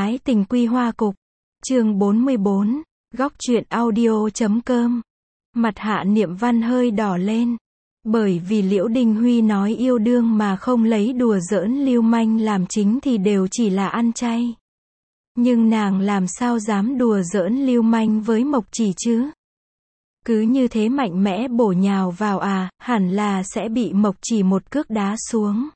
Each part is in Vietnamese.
Ái tình quy hoa cục. Chương 44, góc truyện audio.com. Mặt Hạ Niệm Văn hơi đỏ lên. Bởi vì Liễu Đình Huy nói yêu đương mà không lấy đùa giỡn lưu manh làm chính thì đều chỉ là ăn chay. Nhưng nàng làm sao dám đùa giỡn lưu manh với Mộc Chỉ chứ? Cứ như thế mạnh mẽ bổ nhào vào hẳn là sẽ bị Mộc Chỉ một cước đá xuống.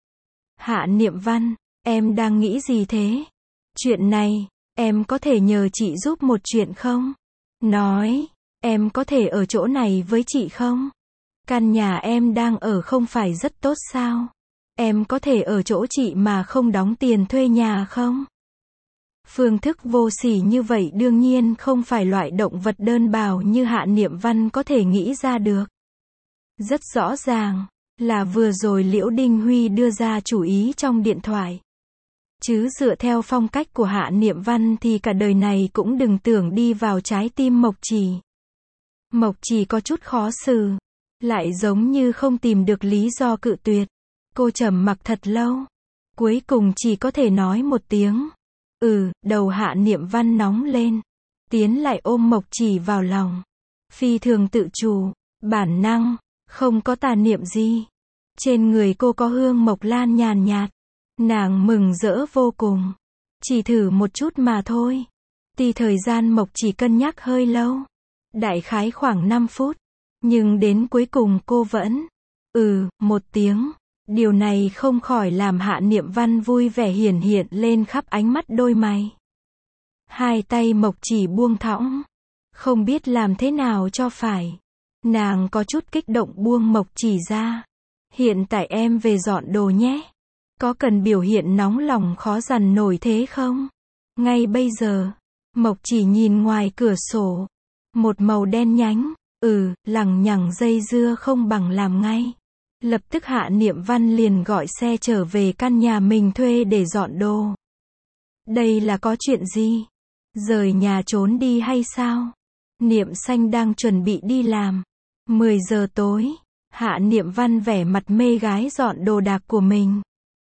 Hạ Niệm Văn, em đang nghĩ gì thế? Chuyện này, em có thể nhờ chị giúp một chuyện không? Nói, em có thể ở chỗ này với chị không? Căn nhà em đang ở không phải rất tốt sao? Em có thể ở chỗ chị mà không đóng tiền thuê nhà không? Phương thức vô sỉ như vậy đương nhiên không phải loại động vật đơn bào như Hạ Niệm Văn có thể nghĩ ra được. Rất rõ ràng, là vừa rồi Liễu Đình Huy đưa ra chủ ý trong điện thoại. Chứ dựa theo phong cách của Hạ Niệm Văn thì cả đời này cũng đừng tưởng đi vào trái tim Mộc Chỉ. Mộc Chỉ có chút khó xử, lại giống như không tìm được lý do cự tuyệt. Cô trầm mặc thật lâu, cuối cùng chỉ có thể nói một tiếng. Đầu Hạ Niệm Văn nóng lên, tiến lại ôm Mộc Chỉ vào lòng. Phi thường tự chủ, bản năng, không có tà niệm gì. Trên người cô có hương mộc lan nhàn nhạt. Nàng mừng rỡ vô cùng. Chỉ thử một chút mà thôi. Tuy thời gian Mộc Chỉ cân nhắc hơi lâu. Đại khái khoảng 5 phút. Nhưng đến cuối cùng cô vẫn một tiếng. Điều này không khỏi làm Hạ Niệm Văn vui vẻ hiển hiện lên khắp ánh mắt đôi mày. Hai tay Mộc Chỉ buông thõng. Không biết làm thế nào cho phải. Nàng có chút kích động buông Mộc Chỉ ra. Hiện tại em về dọn đồ nhé. Có cần biểu hiện nóng lòng khó dằn nổi thế không? Ngay bây giờ, Mộc Chỉ nhìn ngoài cửa sổ. Một màu đen nhánh, lằng nhằng dây dưa không bằng làm ngay. Lập tức Hạ Niệm Văn liền gọi xe trở về căn nhà mình thuê để dọn đồ. Đây là có chuyện gì? Rời nhà trốn đi hay sao? Niệm Xanh đang chuẩn bị đi làm. 10 giờ tối, Hạ Niệm Văn vẻ mặt mê gái dọn đồ đạc của mình.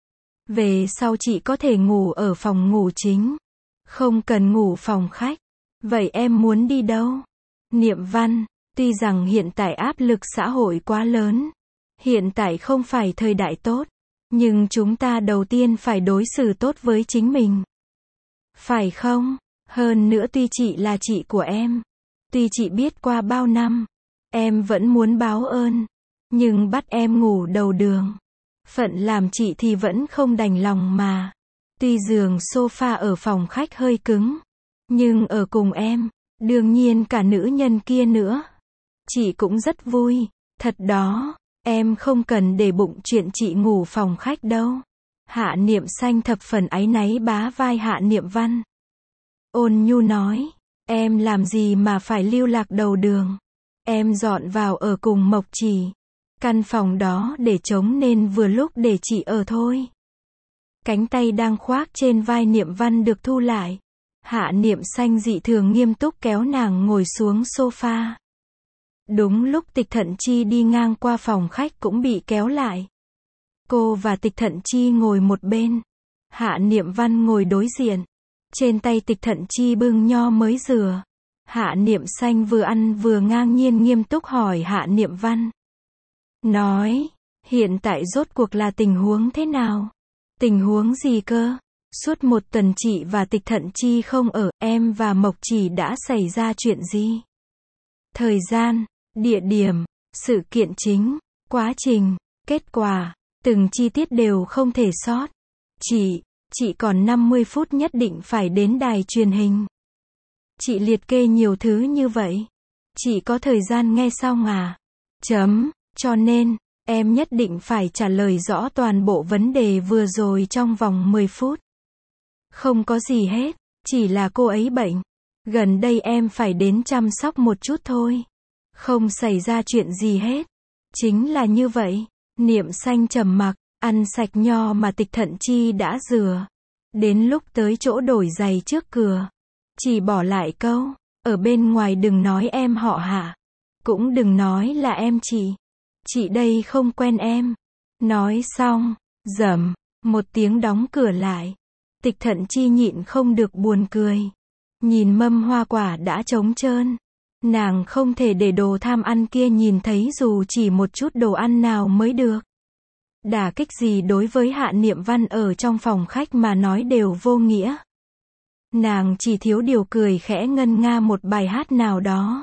Về sau chị có thể ngủ ở phòng ngủ chính. Không cần ngủ phòng khách. Vậy em muốn đi đâu? Niệm Văn, tuy rằng hiện tại áp lực xã hội quá lớn. Hiện tại không phải thời đại tốt. Nhưng chúng ta đầu tiên phải đối xử tốt với chính mình. Phải không? Hơn nữa tuy chị là chị của em. Tuy chị biết qua bao năm. Em vẫn muốn báo ơn. Nhưng bắt em ngủ đầu đường. Phận làm chị thì vẫn không đành lòng mà. Tuy giường sofa ở phòng khách hơi cứng. Nhưng ở cùng em. Đương nhiên cả nữ nhân kia nữa. Chị cũng rất vui. Thật đó. Em không cần để bụng chuyện chị ngủ phòng khách đâu. Hạ Niệm Xanh thập phần áy náy bá vai Hạ Niệm Văn. Ôn nhu nói. Em làm gì mà phải lưu lạc đầu đường. Em dọn vào ở cùng Mộc Chỉ. Căn phòng đó để trống nên vừa lúc để chị ở thôi. Cánh tay đang khoác trên vai Niệm Văn được thu lại. Hạ Niệm Xanh dị thường nghiêm túc kéo nàng ngồi xuống sofa. Đúng lúc Tịch Thận Chi đi ngang qua phòng khách cũng bị kéo lại. Cô và Tịch Thận Chi ngồi một bên. Hạ Niệm Văn ngồi đối diện. Trên tay Tịch Thận Chi bưng nho mới rửa. Hạ Niệm Xanh vừa ăn vừa ngang nhiên nghiêm túc hỏi Hạ Niệm Văn. Nói, hiện tại rốt cuộc là tình huống thế nào? Tình huống gì cơ? Suốt một tuần chị và Tịch Thận Chi không ở, em và Mộc Chỉ đã xảy ra chuyện gì? Thời gian, địa điểm, sự kiện chính, quá trình, kết quả, từng chi tiết đều không thể sót. Chị còn 50 phút nhất định phải đến đài truyền hình. Chị liệt kê nhiều thứ như vậy. Chị có thời gian nghe xong à? Cho nên, em nhất định phải trả lời rõ toàn bộ vấn đề vừa rồi trong vòng 10 phút. Không có gì hết, chỉ là cô ấy bệnh. Gần đây em phải đến chăm sóc một chút thôi. Không xảy ra chuyện gì hết. Chính là như vậy. Niệm Xanh trầm mặc, ăn sạch nho mà Tịch Thận Chi đã rửa. Đến lúc tới chỗ đổi giày trước cửa. Chỉ bỏ lại câu, ở bên ngoài đừng nói em họ Hạ. Cũng đừng nói là em chị. Chị đây không quen em. Nói xong, rầm, một tiếng đóng cửa lại. Tịch Thận Chi nhịn không được buồn cười. Nhìn mâm hoa quả đã trống trơn. Nàng không thể để đồ tham ăn kia nhìn thấy dù chỉ một chút đồ ăn nào mới được. Đả kích gì đối với Hạ Niệm Văn ở trong phòng khách mà nói đều vô nghĩa. Nàng chỉ thiếu điều cười khẽ ngân nga một bài hát nào đó.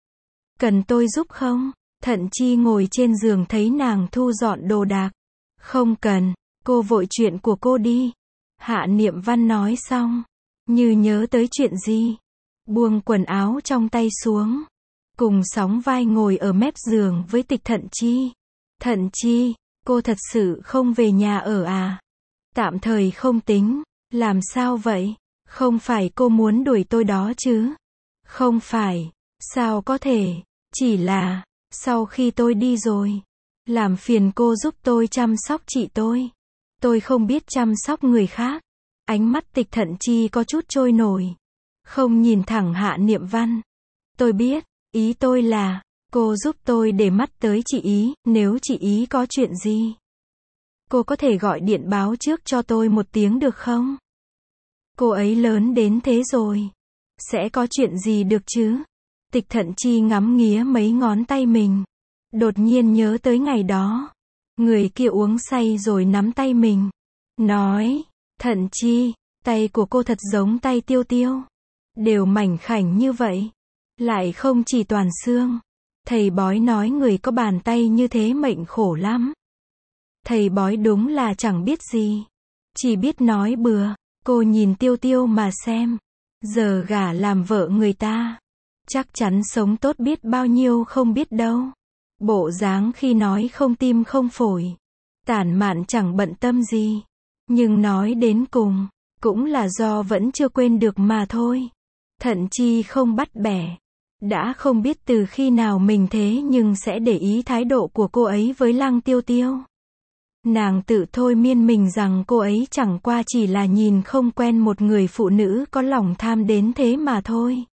Cần tôi giúp không? Thận Chi ngồi trên giường thấy nàng thu dọn đồ đạc. Không cần, cô vội chuyện của cô đi. Hạ Niệm Văn nói xong, như nhớ tới chuyện gì. Buông quần áo trong tay xuống. Cùng sóng vai ngồi ở mép giường với Tịch Thận Chi. Thận Chi, cô thật sự không về nhà ở à? Tạm thời không tính. Làm sao vậy? Không phải cô muốn đuổi tôi đó chứ? Không phải. Sao có thể? Chỉ là, sau khi tôi đi rồi, làm phiền cô giúp tôi chăm sóc chị tôi. Tôi không biết chăm sóc người khác. Ánh mắt Tịch Thận Chi có chút trôi nổi. Không nhìn thẳng Hạ Niệm Văn. Tôi biết, ý tôi là, cô giúp tôi để mắt tới chị ý, nếu chị ý có chuyện gì. Cô có thể gọi điện báo trước cho tôi một tiếng được không? Cô ấy lớn đến thế rồi. Sẽ có chuyện gì được chứ? Tịch Thận Chi ngắm nghía mấy ngón tay mình. Đột nhiên nhớ tới ngày đó. Người kia uống say rồi nắm tay mình. Nói, Thận Chi, tay của cô thật giống tay Tiêu Tiêu. Đều mảnh khảnh như vậy. Lại không chỉ toàn xương. Thầy bói nói người có bàn tay như thế mệnh khổ lắm. Thầy bói đúng là chẳng biết gì. Chỉ biết nói bừa. Cô nhìn Tiêu Tiêu mà xem. Giờ gả làm vợ người ta. Chắc chắn sống tốt biết bao nhiêu không biết đâu. Bộ dáng khi nói không tim không phổi. Tản mạn chẳng bận tâm gì. Nhưng nói đến cùng, cũng là do vẫn chưa quên được mà thôi. Thận Chi không bắt bẻ. Đã không biết từ khi nào mình thế nhưng sẽ để ý thái độ của cô ấy với Lăng Tiêu Tiêu. Nàng tự thôi miên mình rằng cô ấy chẳng qua chỉ là nhìn không quen một người phụ nữ có lòng tham đến thế mà thôi.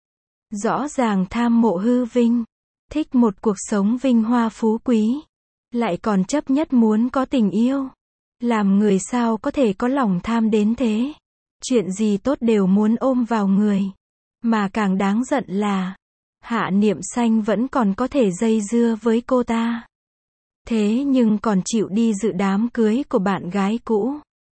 Rõ ràng tham mộ hư vinh, thích một cuộc sống vinh hoa phú quý, lại còn chấp nhất muốn có tình yêu. Làm người sao có thể có lòng tham đến thế? Chuyện gì tốt đều muốn ôm vào người. Mà càng đáng giận là, Hạ Niệm Xanh vẫn còn có thể dây dưa với cô ta. Thế nhưng còn chịu đi dự đám cưới của bạn gái cũ.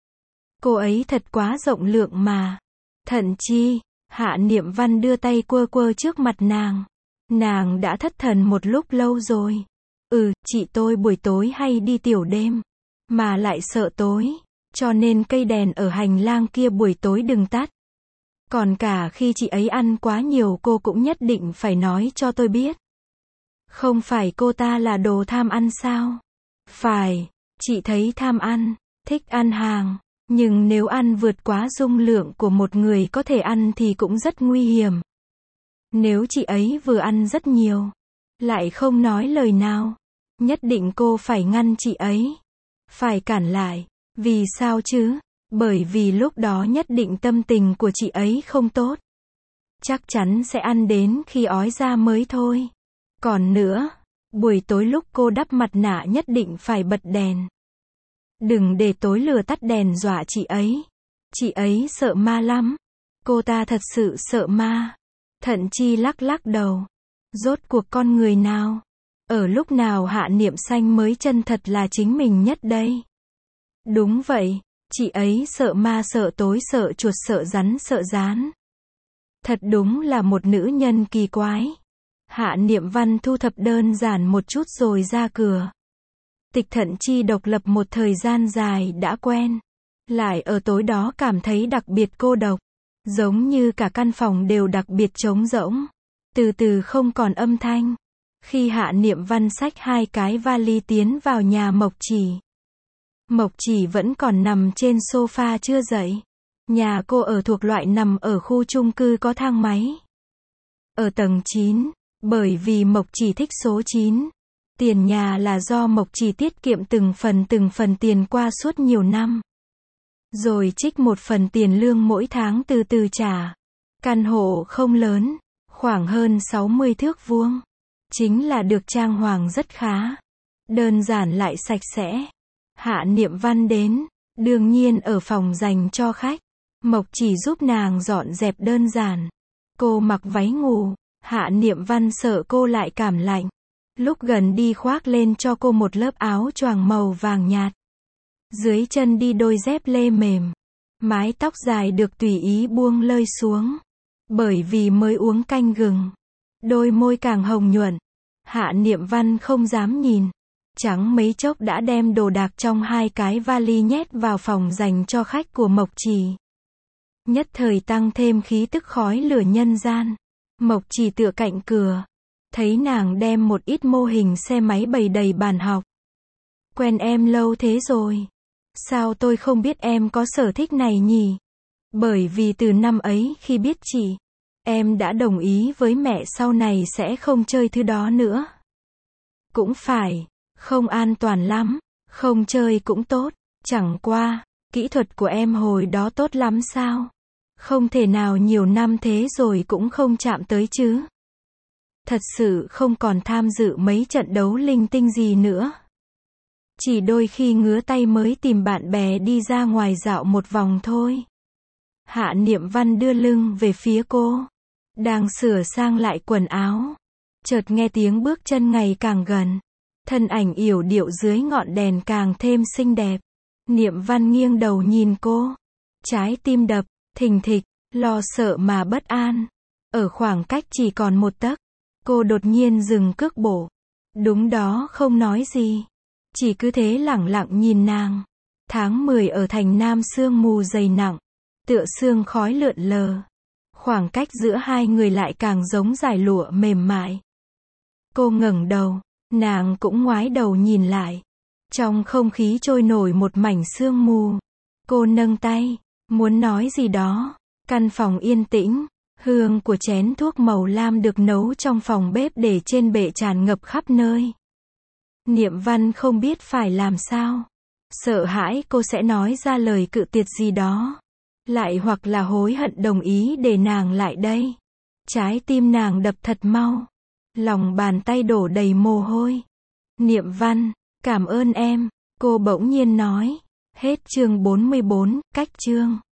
Cô ấy thật quá rộng lượng mà. Thận Chi, Hạ Niệm Văn đưa tay quơ quơ trước mặt nàng. Nàng đã thất thần một lúc lâu rồi. Chị tôi buổi tối hay đi tiểu đêm. Mà lại sợ tối. Cho nên cây đèn ở hành lang kia buổi tối đừng tắt. Còn cả khi chị ấy ăn quá nhiều cô cũng nhất định phải nói cho tôi biết. Không phải cô ta là đồ tham ăn sao? Phải, chị thấy tham ăn, thích ăn hàng. Nhưng nếu ăn vượt quá dung lượng của một người có thể ăn thì cũng rất nguy hiểm. Nếu chị ấy vừa ăn rất nhiều, lại không nói lời nào, nhất định cô phải ngăn chị ấy. Phải cản lại. Vì sao chứ? Bởi vì lúc đó nhất định tâm tình của chị ấy không tốt. Chắc chắn sẽ ăn đến khi ói ra mới thôi. Còn nữa, buổi tối lúc cô đắp mặt nạ nhất định phải bật đèn. Đừng để tối lửa tắt đèn dọa chị ấy. Chị ấy sợ ma lắm. Cô ta thật sự sợ ma. Thận Chi lắc lắc đầu. Rốt cuộc con người nào? Ở lúc nào Hạ Niệm Xanh mới chân thật là chính mình nhất đây? Đúng vậy, chị ấy sợ ma sợ tối sợ chuột sợ rắn sợ gián. Thật đúng là một nữ nhân kỳ quái. Hạ Niệm Văn thu thập đơn giản một chút rồi ra cửa. Tịch Thận Chi độc lập một thời gian dài đã quen. Lại ở tối đó cảm thấy đặc biệt cô độc. Giống như cả căn phòng đều đặc biệt trống rỗng. Từ từ không còn âm thanh. Khi Hạ Niệm Văn xách 2 cái vali tiến vào nhà Mộc Chỉ. Mộc Chỉ vẫn còn nằm trên sofa chưa dậy. Nhà cô ở thuộc loại nằm ở khu chung cư có thang máy. Ở tầng 9, bởi vì Mộc Chỉ thích số 9. Tiền nhà là do Mộc Chỉ tiết kiệm từng phần tiền qua suốt nhiều năm. Rồi trích một phần tiền lương mỗi tháng từ từ trả. Căn hộ không lớn, khoảng hơn 60 thước vuông. Chính là được trang hoàng rất khá. Đơn giản lại sạch sẽ. Hạ Niệm Văn đến, Đương nhiên ở phòng dành cho khách, Mộc Chỉ giúp nàng dọn dẹp đơn giản. Cô mặc váy ngủ, Hạ Niệm Văn sợ cô lại cảm lạnh. Lúc gần đi khoác lên cho cô một lớp áo choàng màu vàng nhạt. Dưới chân đi đôi dép lê mềm. Mái tóc dài được tùy ý buông lơi xuống. Bởi vì mới uống canh gừng, đôi môi càng hồng nhuận. Hạ Niệm Văn không dám nhìn. Chẳng mấy chốc đã đem đồ đạc trong 2 cái vali nhét vào phòng dành cho khách của Mộc Chỉ. Nhất thời tăng thêm khí tức khói lửa nhân gian. Mộc Chỉ tựa cạnh cửa, thấy nàng đem một ít mô hình xe máy bày đầy bàn học. Quen em lâu thế rồi. Sao tôi không biết em có sở thích này nhỉ? Bởi vì từ năm ấy khi biết chị, em đã đồng ý với mẹ sau này sẽ không chơi thứ đó nữa. Cũng phải, không an toàn lắm, không chơi cũng tốt. Chẳng qua, kỹ thuật của em hồi đó tốt lắm sao? Không thể nào nhiều năm thế rồi cũng không chạm tới chứ. Thật sự không còn tham dự mấy trận đấu linh tinh gì nữa. Chỉ đôi khi ngứa tay mới tìm bạn bè đi ra ngoài dạo một vòng thôi. Hạ Niệm Văn đưa lưng về phía cô, đang sửa sang lại quần áo. Chợt nghe tiếng bước chân ngày càng gần. Thân ảnh yểu điệu dưới ngọn đèn càng thêm xinh đẹp. Niệm Văn nghiêng đầu nhìn cô. Trái tim đập, thình thịch, lo sợ mà bất an. Ở khoảng cách chỉ còn 1 tấc, cô đột nhiên dừng cước bộ. Đúng đó, không nói gì. Chỉ cứ thế lẳng lặng nhìn nàng. Tháng 10 ở thành Nam sương mù dày nặng, tựa sương khói lượn lờ. Khoảng cách giữa hai người lại càng giống dải lụa mềm mại. Cô ngẩng đầu, nàng cũng ngoái đầu nhìn lại. Trong không khí trôi nổi một mảnh sương mù. Cô nâng tay, muốn nói gì đó. Căn phòng yên tĩnh, hương của chén thuốc màu lam được nấu trong phòng bếp để trên bệ tràn ngập khắp nơi. Niệm Văn không biết phải làm sao. Sợ hãi cô sẽ nói ra lời cự tuyệt gì đó. Lại hoặc là hối hận đồng ý để nàng lại đây. Trái tim nàng đập thật mau. Lòng bàn tay đổ đầy mồ hôi. Niệm Văn, cảm ơn em, cô bỗng nhiên nói. Hết chương 44, cách chương.